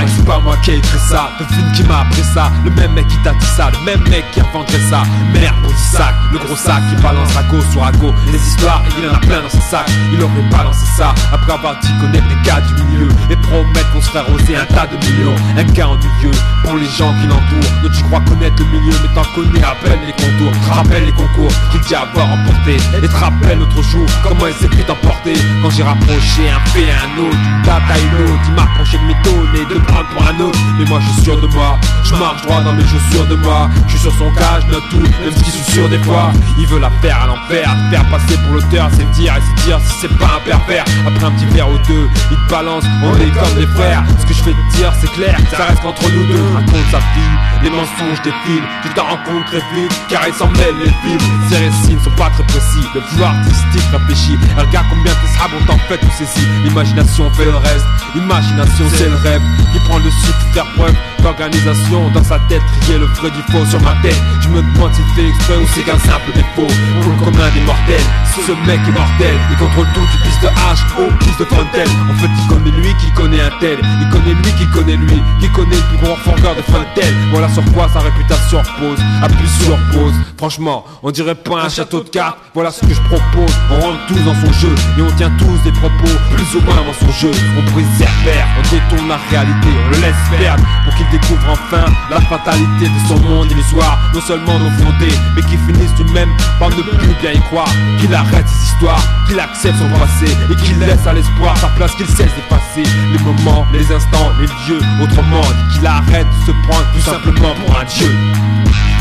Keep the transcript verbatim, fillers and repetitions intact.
c'est pas moi qui ai écrit ça, devine qui m'a appris ça. Le même mec qui t'a dit ça, le même mec qui a vendu ça. Merde pour du sac, le gros sac qui balance à gauche sur à gauche. Les histoires, il en a plein dans ses sacs. Il aurait balancé ça après avoir dit connaître les gars du milieu et promettre qu'on se ferait oser un tas de millions. Un gars en milieu pour les gens qui l'entourent. Donc tu crois connaître le milieu mais t'en connais à peine les contours. Te rappelle les concours qu'il dit avoir remporté et te rappelle l'autre jour comment il s'est fait emporter. Quand j'ai rapproché un fait à un autre, d'une date à une autre, il m'a approché de m'étonner, de me prendre pour un autre. Mais moi je suis sûr de moi, je marche droit dans mes chaussures de moi. Je suis sur son cas, je note tout, même si je suis sûr des fois. Il veut la faire à l'envers, te faire passer pour l'auteur, c'est dire et c'est dire si c'est pas un pervers. Après un petit verre ou deux, il te balance, on est comme des frères. Ce que je vais te dire c'est clair, ça reste entre nous deux. Raconte sa fille, les mensonges défilent, tu t'en rends compte très vite, car ils s'en mêlent les films. Ces récits ne sont pas très précis, le flou artistique réfléchit. Regarde combien de sables ont en fait tout saisi. L'imagination fait le reste, imagination c'est le rêve qui prend le dessus pour faire preuve d'organisation. Dans sa tête, trier le vrai du faux sur ma tête. Je me demande s'il fait exprès ou c'est qu'un simple défaut. Pour le commun des mortels, ce mec est mortel. Il contrôle tout du piste de H au piste de Frontel. En fait il connaît lui qui connaît un tel. Il connaît lui qui connaît lui, qui connaît le plus gros forgeur de Frontel. Voilà sur quoi sa réputation repose, appuie sur pause. Franchement, on dirait pas un château de cartes. Voilà ce que je propose, on rentre tous dans son jeu et on tient tous des propos plus ou moins dans son jeu. On brise ses repères, on détourne la réalité, on le laisse perdre pour qu'il découvre enfin la fatalité de son monde illusoire. Non seulement non fondé, mais qui finissent tout de même par ne plus bien y croire. Qu'il arrête ses histoires, qu'il accepte son passé et qu'il laisse à l'espoir sa place, qu'il cesse d'effacer les moments, les instants, les lieux. Autrement dit qu'il arrête de se prendre tout simplement pour un dieu.